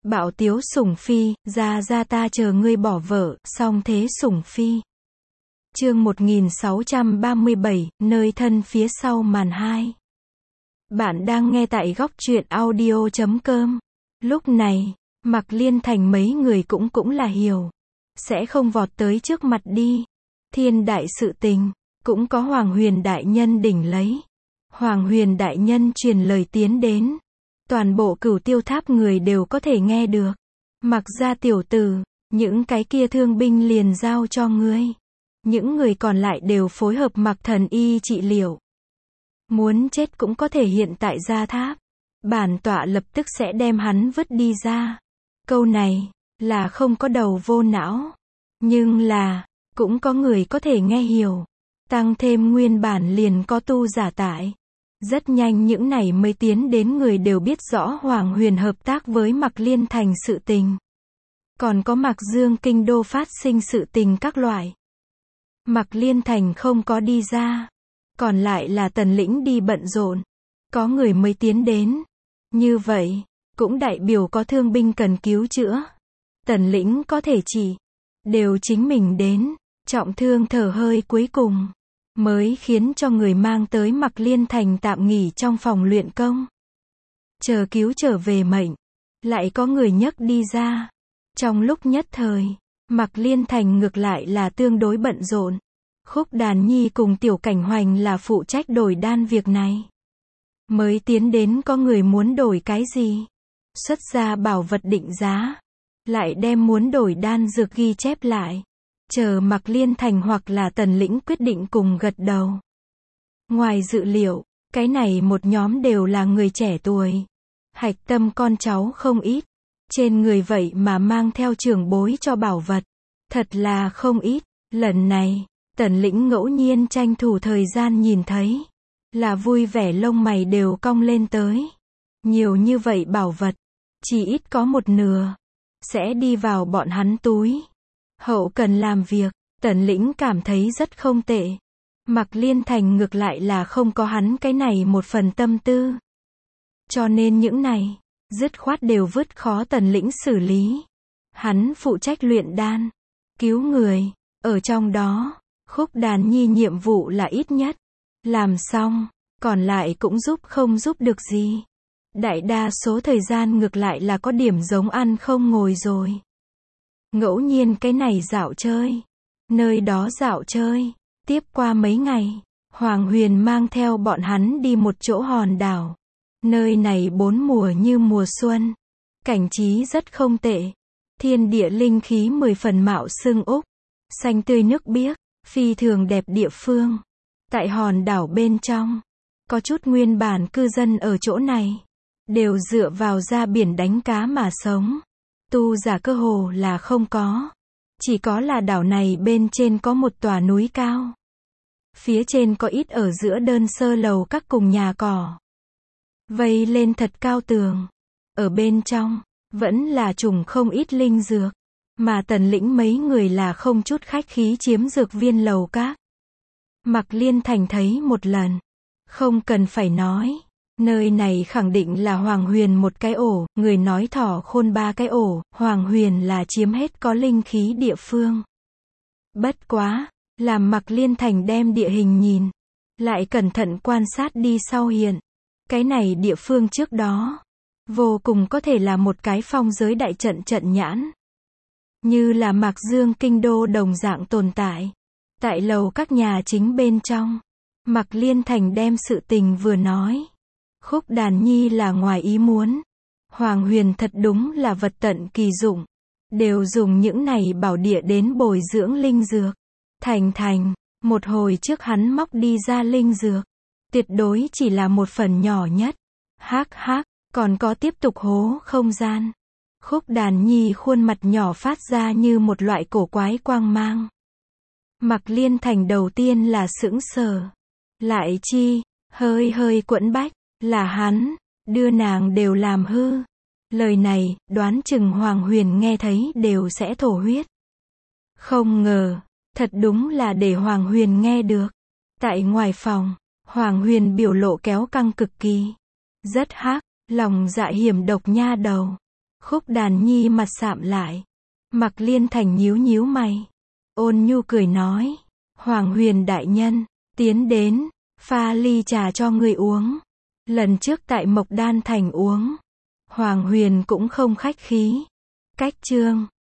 Bạo tiếu sủng phi, ra ta chờ ngươi bỏ vợ, song thế sủng phi. Chương 1637, nơi thân phía sau màn 2. Bạn đang nghe tại góc truyện audio.com. Lúc này, Mạc Liên Thành mấy người cũng là hiểu. Sẽ không vọt tới trước mặt đi. Thiên đại sự tình, cũng có Hoàng Huyền đại nhân đỉnh lấy. Hoàng Huyền đại nhân truyền lời tiến đến. Toàn bộ Cửu Tiêu Tháp người đều có thể nghe được. Mặc ra tiểu tử, những cái kia thương binh liền giao cho ngươi. Những người còn lại đều phối hợp Mặc thần y trị liệu. Muốn chết cũng có thể hiện tại gia tháp. Bản tọa lập tức sẽ đem hắn vứt đi ra. Câu này, là không có đầu vô não. Nhưng là, cũng có người có thể nghe hiểu. Tăng thêm nguyên bản liền có tu giả tại. Rất nhanh những này mới tiến đến người đều biết rõ Hoàng Huyền hợp tác với Mạc Liên Thành sự tình. Còn có Mạc Dương kinh đô phát sinh sự tình các loại. Mạc Liên Thành không có đi ra. Còn lại là Tần Lĩnh đi bận rộn. Có người mới tiến đến. Như vậy, cũng đại biểu có thương binh cần cứu chữa. Tần Lĩnh có thể chỉ. Đều chính mình đến. Trọng thương thở hơi cuối cùng. Mới khiến cho người mang tới Mạc Liên Thành tạm nghỉ trong phòng luyện công. Chờ cứu trở về mệnh. Lại có người nhấc đi ra. Trong lúc nhất thời, Mạc Liên Thành ngược lại là tương đối bận rộn. Khúc Đàn Nhi cùng Tiểu Cảnh Hoành là phụ trách đổi đan việc này. Mới tiến đến có người muốn đổi cái gì? Xuất ra bảo vật định giá. Lại đem muốn đổi đan dược ghi chép lại. Chờ Mạc Liên Thành hoặc là Tần Lĩnh quyết định cùng gật đầu. Ngoài dự liệu, cái này một nhóm đều là người trẻ tuổi. Hạch tâm con cháu không ít. Trên người vậy mà mang theo trưởng bối cho bảo vật. Thật là không ít. Lần này, Tần Lĩnh ngẫu nhiên tranh thủ thời gian nhìn thấy. Là vui vẻ lông mày đều cong lên tới. Nhiều như vậy bảo vật. Chỉ ít có một nửa. Sẽ đi vào bọn hắn túi. Hậu cần làm việc, Tần Lĩnh cảm thấy rất không tệ. Mạc Liên Thành ngược lại là không có hắn cái này một phần tâm tư. Cho nên những này, dứt khoát đều vứt khó Tần Lĩnh xử lý. Hắn phụ trách luyện đan, cứu người, ở trong đó, Khúc Đàn Nhi nhiệm vụ là ít nhất. Làm xong, còn lại cũng không giúp được gì. Đại đa số thời gian ngược lại là có điểm giống ăn không ngồi rồi. Ngẫu nhiên cái này dạo chơi. Nơi đó dạo chơi. Tiếp qua mấy ngày, Hoàng Huyền mang theo bọn hắn đi một chỗ hòn đảo. Nơi này bốn mùa như mùa xuân. Cảnh trí rất không tệ. Thiên địa linh khí 10 phần mạo xưng úc. Xanh tươi nước biếc, phi thường đẹp địa phương. Tại hòn đảo bên trong, có chút nguyên bản cư dân ở chỗ này. Đều dựa vào ra biển đánh cá mà sống. Tu giả cơ hồ là không có. Chỉ có là đảo này bên trên có một tòa núi cao. Phía trên có ít ở giữa đơn sơ lầu các cùng nhà cỏ. Vây lên thật cao tường. Ở bên trong, vẫn là trùng không ít linh dược. Mà Tần Lĩnh mấy người là không chút khách khí chiếm dược viên lầu các. Mạc Liên Thành thấy một lần. Không cần phải nói. Nơi này khẳng định là Hoàng Huyền một cái ổ, người nói thỏ khôn 3 cái ổ, Hoàng Huyền là chiếm hết có linh khí địa phương. Bất quá, làm Mạc Liên Thành đem địa hình nhìn, lại cẩn thận quan sát đi sau hiện. Cái này địa phương trước đó, vô cùng có thể là một cái phong giới đại trận nhãn. Như là Mạc Dương kinh đô đồng dạng tồn tại. Tại lầu các nhà chính bên trong, Mạc Liên Thành đem sự tình vừa nói. Khúc Đàn Nhi là ngoài ý muốn. Hoàng Huyền thật đúng là vật tận kỳ dụng. Đều dùng những này bảo địa đến bồi dưỡng linh dược. Thành, một hồi trước hắn móc đi ra linh dược. Tuyệt đối chỉ là một phần nhỏ nhất. Hắc, còn có tiếp tục hố không gian. Khúc Đàn Nhi khuôn mặt nhỏ phát ra như một loại cổ quái quang mang. Mạc Liên Thành đầu tiên là sững sờ. Lại chi, hơi quẫn bách. Là hắn, đưa nàng đều làm hư. Lời này, đoán chừng Hoàng Huyền nghe thấy đều sẽ thổ huyết. Không ngờ, thật đúng là để Hoàng Huyền nghe được. Tại ngoài phòng, Hoàng Huyền biểu lộ kéo căng cực kỳ. Rất hắc, lòng dạ hiểm độc nha đầu. Khúc Đàn Nhi mặt sạm lại. Mạc Liên Thành nhíu nhíu mày. Ôn nhu cười nói. Hoàng Huyền đại nhân, tiến đến, pha ly trà cho ngươi uống. Lần trước tại Mộc Đan Thành uống, Hoàng Huyền cũng không khách khí. Cách chương